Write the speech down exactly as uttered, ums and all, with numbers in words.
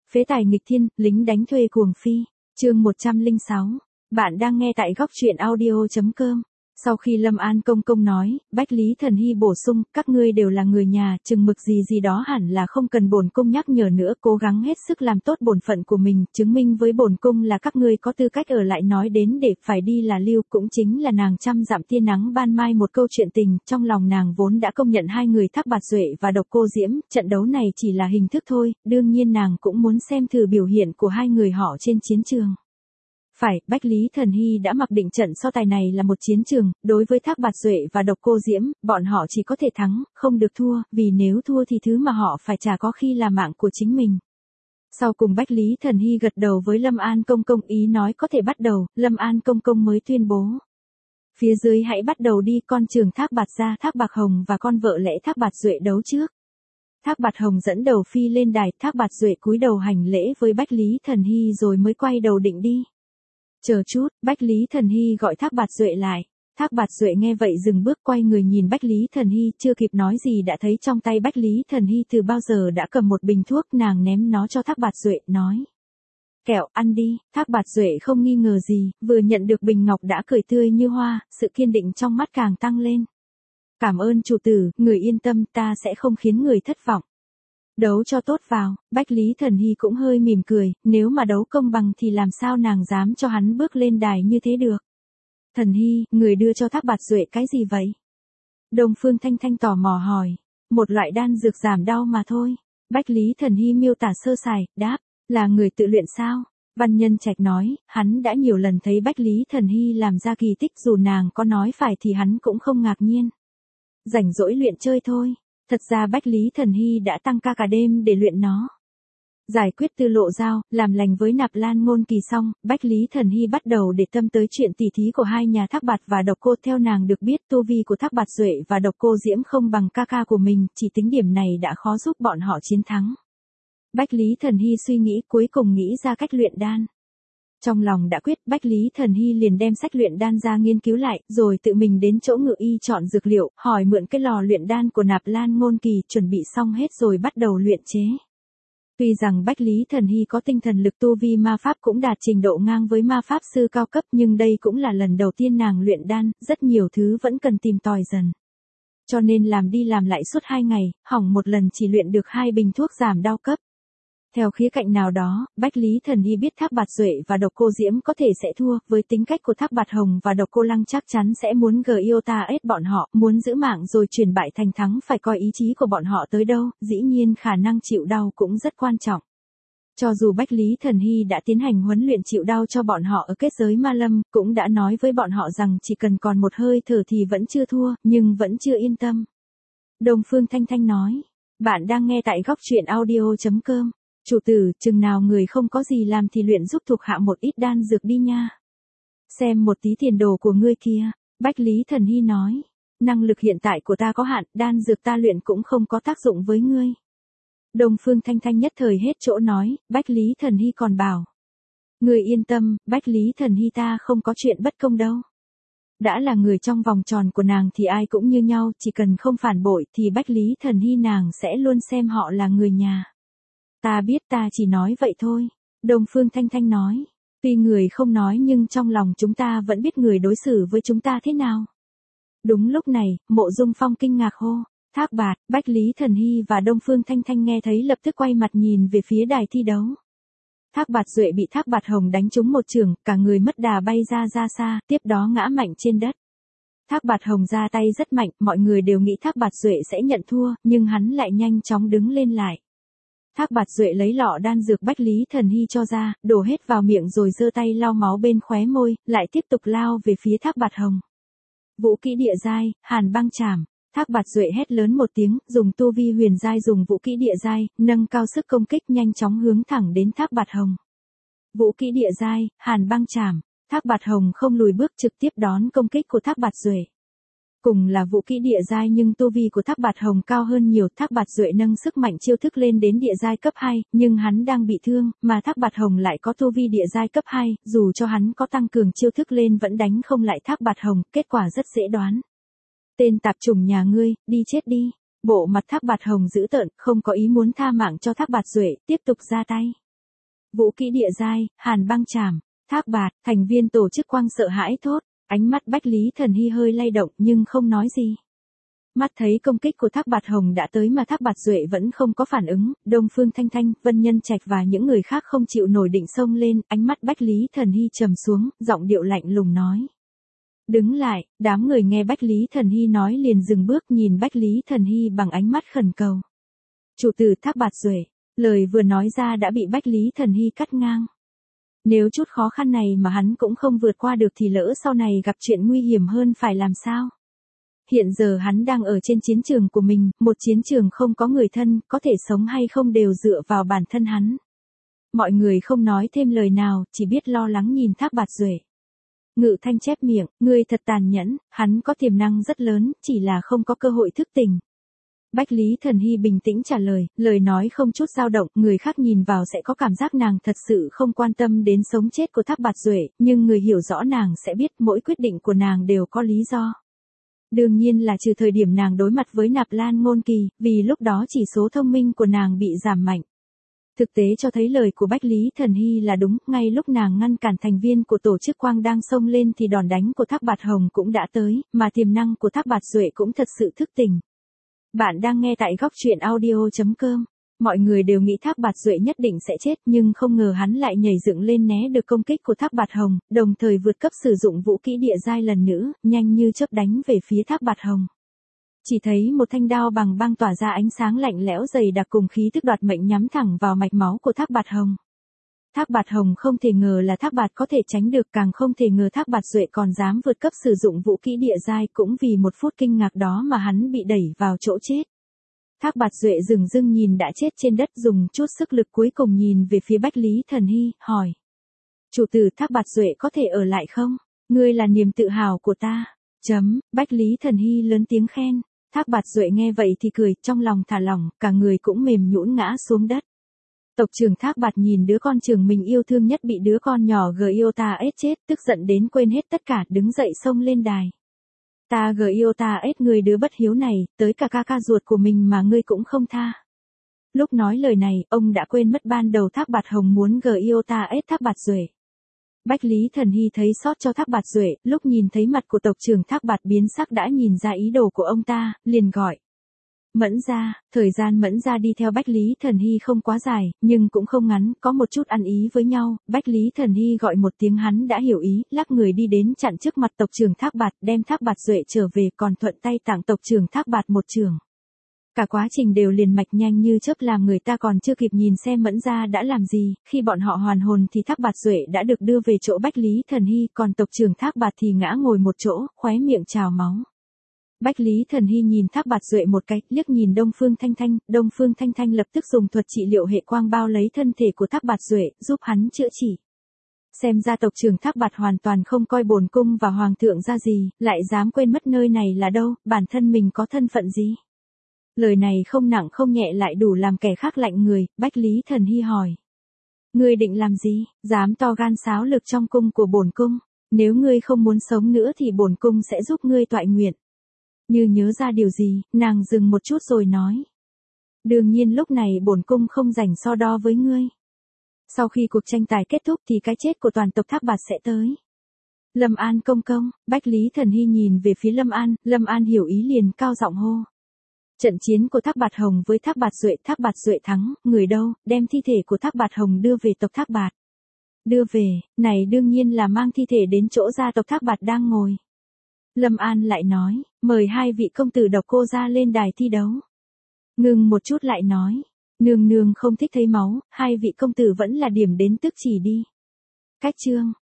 Phế tài nghịch thiên, lính đánh thuê cuồng phi. Chương một trăm lẻ sáu. Bạn đang nghe tại góc truyện audio chấm com. Sau khi Lâm An công công nói, Bách Lý Thần Hy bổ sung, các ngươi đều là người nhà, chừng mực gì gì đó hẳn là không cần bổn cung nhắc nhở nữa, cố gắng hết sức làm tốt bổn phận của mình, chứng minh với bổn cung là các ngươi có tư cách ở lại. Nói đến để phải đi là lưu, cũng chính là nàng trăm dặm tia nắng ban mai một câu chuyện tình, trong lòng nàng vốn đã công nhận hai người Thác Bạt Duệ và Độc Cô Diễm, trận đấu này chỉ là hình thức thôi, đương nhiên nàng cũng muốn xem thử biểu hiện của hai người họ trên chiến trường. Phải, Bách Lý Thần Hy đã mặc định trận so tài này là một chiến trường, đối với Thác Bạt Duệ và Độc Cô Diễm, bọn họ chỉ có thể thắng, không được thua, vì nếu thua thì thứ mà họ phải trả có khi là mạng của chính mình. Sau cùng Bách Lý Thần Hy gật đầu với Lâm An công công, ý nói có thể bắt đầu, Lâm An công công mới tuyên bố. Phía dưới hãy bắt đầu đi, con trường Thác Bạt gia Thác Bạt Hồng và con vợ lẽ Thác Bạt Duệ đấu trước. Thác Bạt Hồng dẫn đầu phi lên đài, Thác Bạt Duệ cúi đầu hành lễ với Bách Lý Thần Hy rồi mới quay đầu định đi. Chờ chút, Bách Lý Thần Hy gọi Thác Bạt Duệ lại. Thác Bạt Duệ nghe vậy dừng bước quay người nhìn Bách Lý Thần Hy, chưa kịp nói gì đã thấy trong tay Bách Lý Thần Hy từ bao giờ đã cầm một bình thuốc, nàng ném nó cho Thác Bạt Duệ, nói. Kẹo, ăn đi. Thác Bạt Duệ không nghi ngờ gì, vừa nhận được bình ngọc đã cười tươi như hoa, sự kiên định trong mắt càng tăng lên. Cảm ơn chủ tử, người yên tâm, ta sẽ không khiến người thất vọng. Đấu cho tốt vào, Bách Lý Thần Hy cũng hơi mỉm cười, nếu mà đấu công bằng thì làm sao nàng dám cho hắn bước lên đài như thế được. Thần Hy, người đưa cho Thác Bạt Duệ cái gì vậy? Đông Phương Thanh Thanh tò mò hỏi. Một loại đan dược giảm đau mà thôi. Bách Lý Thần Hy miêu tả sơ sài, đáp, là người tự luyện sao? Văn Nhân Trạch nói, hắn đã nhiều lần thấy Bách Lý Thần Hy làm ra kỳ tích, dù nàng có nói phải thì hắn cũng không ngạc nhiên. Rảnh rỗi luyện chơi thôi. Thật ra Bách Lý Thần Hy đã tăng ca cả đêm để luyện nó. Giải quyết Tư Lộ Giao, làm lành với Nạp Lan Ngôn Kỳ xong, Bách Lý Thần Hy bắt đầu để tâm tới chuyện tỉ thí của hai nhà Thác Bạt và Độc Cô. Theo nàng được biết, tu vi của Thác Bạt Duệ và Độc Cô Diễm không bằng ca ca của mình, chỉ tính điểm này đã khó giúp bọn họ chiến thắng. Bách Lý Thần Hy suy nghĩ, cuối cùng nghĩ ra cách luyện đan. Trong lòng đã quyết, Bách Lý Thần Hy liền đem sách luyện đan ra nghiên cứu lại, rồi tự mình đến chỗ Ngự Y chọn dược liệu, hỏi mượn cái lò luyện đan của Nạp Lan Ngôn Kỳ, chuẩn bị xong hết rồi bắt đầu luyện chế. Tuy rằng Bách Lý Thần Hy có tinh thần lực tu vi ma pháp cũng đạt trình độ ngang với ma pháp sư cao cấp, nhưng đây cũng là lần đầu tiên nàng luyện đan, rất nhiều thứ vẫn cần tìm tòi dần. Cho nên làm đi làm lại suốt hai ngày, hỏng một lần chỉ luyện được hai bình thuốc giảm đau cấp. Theo khía cạnh nào đó, Bách Lý Thần Hy biết Thác Bạt Duệ và Độc Cô Diễm có thể sẽ thua, với tính cách của Thác Bạt Hồng và Độc Cô Lăng chắc chắn sẽ muốn giota ép bọn họ, muốn giữ mạng rồi chuyển bại thành thắng, phải coi ý chí của bọn họ tới đâu, dĩ nhiên khả năng chịu đau cũng rất quan trọng. Cho dù Bách Lý Thần Hy đã tiến hành huấn luyện chịu đau cho bọn họ ở kết giới Ma Lâm, cũng đã nói với bọn họ rằng chỉ cần còn một hơi thở thì vẫn chưa thua, nhưng vẫn chưa yên tâm. Đông Phương Thanh Thanh nói, bạn đang nghe tại góc truyện audio chấm com. Chủ tử, chừng nào người không có gì làm thì luyện giúp thuộc hạ một ít đan dược đi nha. Xem một tí tiền đồ của ngươi kia, Bách Lý Thần Hy nói. Năng lực hiện tại của ta có hạn, đan dược ta luyện cũng không có tác dụng với ngươi. Đông Phương Thanh Thanh nhất thời hết chỗ nói, Bách Lý Thần Hy còn bảo. Ngươi yên tâm, Bách Lý Thần Hy ta không có chuyện bất công đâu. Đã là người trong vòng tròn của nàng thì ai cũng như nhau, chỉ cần không phản bội thì Bách Lý Thần Hy nàng sẽ luôn xem họ là người nhà. Ta biết, ta chỉ nói vậy thôi. Đông Phương Thanh Thanh nói. Tuy người không nói nhưng trong lòng chúng ta vẫn biết người đối xử với chúng ta thế nào. Đúng lúc này, Mộ Dung Phong kinh ngạc hô. Thác Bạt, Bách Lý Thần Hy và Đông Phương Thanh Thanh nghe thấy lập tức quay mặt nhìn về phía đài thi đấu. Thác Bạt Duệ bị Thác Bạt Hồng đánh trúng một chưởng, cả người mất đà bay ra ra xa, tiếp đó ngã mạnh trên đất. Thác Bạt Hồng ra tay rất mạnh, mọi người đều nghĩ Thác Bạt Duệ sẽ nhận thua, nhưng hắn lại nhanh chóng đứng lên lại. Thác Bạt Duệ lấy lọ đan dược Bách Lý Thần Hy cho ra, đổ hết vào miệng rồi giơ tay lau máu bên khóe môi, lại tiếp tục lao về phía Thác Bạt Hồng. Vũ kỹ địa giai, Hàn Băng Trảm. Thác Bạt Duệ hét lớn một tiếng, dùng tu vi huyền giai dùng vũ kỹ địa giai, nâng cao sức công kích nhanh chóng hướng thẳng đến Thác Bạt Hồng. Vũ kỹ địa giai, Hàn Băng Trảm. Thác Bạt Hồng không lùi bước trực tiếp đón công kích của Thác Bạt Duệ. Cùng là vũ kỹ địa giai nhưng tu vi của Thác Bạt Hồng cao hơn nhiều, Thác Bạt Duệ nâng sức mạnh chiêu thức lên đến địa giai cấp hai, nhưng hắn đang bị thương, mà Thác Bạt Hồng lại có tu vi địa giai cấp hai, dù cho hắn có tăng cường chiêu thức lên vẫn đánh không lại Thác Bạt Hồng, kết quả rất dễ đoán. Tên tạp chủng nhà ngươi, đi chết đi. Bộ mặt Thác Bạt Hồng dữ tợn, không có ý muốn tha mạng cho Thác Bạt Duệ, tiếp tục ra tay. Vũ kỹ địa giai, hàn băng chảm. Thác Bạt, thành viên tổ chức Quang sợ hãi thốt, ánh mắt Bách Lý Thần Hy hơi lay động nhưng không nói gì. Mắt thấy công kích của Thác Bạt Hồng đã tới mà Thác Bạt Duệ vẫn không có phản ứng, Đông Phương Thanh Thanh, Vân Nhân Trạch và những người khác không chịu nổi định xông lên, ánh mắt Bách Lý Thần Hy trầm xuống, giọng điệu lạnh lùng nói. Đứng lại, đám người nghe Bách Lý Thần Hy nói liền dừng bước nhìn Bách Lý Thần Hy bằng ánh mắt khẩn cầu. Chủ tử Thác Bạt Duệ, lời vừa nói ra đã bị Bách Lý Thần Hy cắt ngang. Nếu chút khó khăn này mà hắn cũng không vượt qua được thì lỡ sau này gặp chuyện nguy hiểm hơn phải làm sao? Hiện giờ hắn đang ở trên chiến trường của mình, một chiến trường không có người thân, có thể sống hay không đều dựa vào bản thân hắn. Mọi người không nói thêm lời nào, chỉ biết lo lắng nhìn Thác Bạt Duệ. Ngự Thanh chép miệng, ngươi thật tàn nhẫn, hắn có tiềm năng rất lớn, chỉ là không có cơ hội thức tỉnh. Bách Lý Thần Hy bình tĩnh trả lời, lời nói không chút dao động, người khác nhìn vào sẽ có cảm giác nàng thật sự không quan tâm đến sống chết của Thác Bạt Duệ, nhưng người hiểu rõ nàng sẽ biết mỗi quyết định của nàng đều có lý do. Đương nhiên là trừ thời điểm nàng đối mặt với Nạp Lan Ngôn Kỳ, vì lúc đó chỉ số thông minh của nàng bị giảm mạnh. Thực tế cho thấy lời của Bách Lý Thần Hy là đúng, ngay lúc nàng ngăn cản thành viên của tổ chức Quang đang xông lên thì đòn đánh của Thác Bạt Hồng cũng đã tới, mà tiềm năng của Thác Bạt Duệ cũng thật sự thức tỉnh. Bạn đang nghe tại góc truyện audio chấm com. Mọi người đều nghĩ Thác Bạt Duệ nhất định sẽ chết nhưng không ngờ hắn lại nhảy dựng lên né được công kích của Thác Bạt Hồng, đồng thời vượt cấp sử dụng vũ kỹ địa giai lần nữa, nhanh như chớp đánh về phía Thác Bạt Hồng. Chỉ thấy một thanh đao bằng băng tỏa ra ánh sáng lạnh lẽo dày đặc cùng khí tức đoạt mệnh nhắm thẳng vào mạch máu của Thác Bạt Hồng. Thác Bạt Hồng không thể ngờ là Thác Bạt có thể tránh được, càng không thể ngờ Thác Bạt Duệ còn dám vượt cấp sử dụng vũ kỹ địa giai, cũng vì một phút kinh ngạc đó mà hắn bị đẩy vào chỗ chết. Thác Bạt Duệ dừng dưng nhìn đã chết trên đất, dùng chút sức lực cuối cùng nhìn về phía Bách Lý Thần Hy, hỏi. Chủ tử Thác Bạt Duệ có thể ở lại không? Ngươi là niềm tự hào của ta. Chấm, Bách Lý Thần Hy lớn tiếng khen. Thác Bạt Duệ nghe vậy thì cười, trong lòng thả lỏng, cả người cũng mềm nhũn ngã xuống đất. Tộc trưởng Thác Bạt nhìn đứa con trưởng mình yêu thương nhất bị đứa con nhỏ Giota ết chết, tức giận đến quên hết tất cả, đứng dậy xông lên đài. Ta Giota ết người đứa bất hiếu này, tới cả ca ca ruột của mình mà ngươi cũng không tha. Lúc nói lời này, ông đã quên mất ban đầu Thác Bạt Hồng muốn Giota ết Thác Bạt Duệ. Bách Lý Thần Hy thấy xót cho Thác Bạt Duệ, lúc nhìn thấy mặt của tộc trưởng Thác Bạt biến sắc đã nhìn ra ý đồ của ông ta, liền gọi. Mẫn gia, thời gian Mẫn gia đi theo Bách Lý Thần Hy không quá dài, nhưng cũng không ngắn, có một chút ăn ý với nhau, Bách Lý Thần Hy gọi một tiếng hắn đã hiểu ý, lắc người đi đến chặn trước mặt tộc trưởng Thác Bạt, đem Thác Bạt Duệ trở về, còn thuận tay tặng tộc trưởng Thác Bạt một trường. Cả quá trình đều liền mạch nhanh như chớp, làm người ta còn chưa kịp nhìn xem Mẫn gia đã làm gì, khi bọn họ hoàn hồn thì Thác Bạt Duệ đã được đưa về chỗ Bách Lý Thần Hy, còn tộc trưởng Thác Bạt thì ngã ngồi một chỗ, khóe miệng trào máu. Bách Lý Thần Hy nhìn Thác Bạt Duệ một cái, liếc nhìn Đông Phương Thanh Thanh, Đông Phương Thanh Thanh lập tức dùng thuật trị liệu hệ quang bao lấy thân thể của Thác Bạt Duệ, giúp hắn chữa trị. Xem ra tộc trưởng Thác Bạt hoàn toàn không coi bổn cung và hoàng thượng ra gì, lại dám quên mất nơi này là đâu, bản thân mình có thân phận gì. Lời này không nặng không nhẹ lại đủ làm kẻ khác lạnh người, Bách Lý Thần Hy hỏi. Ngươi định làm gì, dám to gan xáo lực trong cung của bổn cung, nếu ngươi không muốn sống nữa thì bổn cung sẽ giúp ngươi toại nguyện. Như nhớ ra điều gì, nàng dừng một chút rồi nói. Đương nhiên lúc này bổn cung không rảnh so đo với ngươi. Sau khi cuộc tranh tài kết thúc thì cái chết của toàn tộc Thác Bạt sẽ tới. Lâm An công công, Bách Lý Thần Hy nhìn về phía Lâm An, Lâm An hiểu ý liền cao giọng hô. Trận chiến của Thác Bạt Hồng với Thác Bạt Duệ, Thác Bạt Duệ thắng, người đâu, đem thi thể của Thác Bạt Hồng đưa về tộc Thác Bạt. Đưa về, này đương nhiên là mang thi thể đến chỗ gia tộc Thác Bạt đang ngồi. Lâm An lại nói, mời hai vị công tử Độc Cô gia lên đài thi đấu. Ngừng một chút lại nói, nương nương không thích thấy máu, hai vị công tử vẫn là điểm đến tức chỉ đi. Cách chương,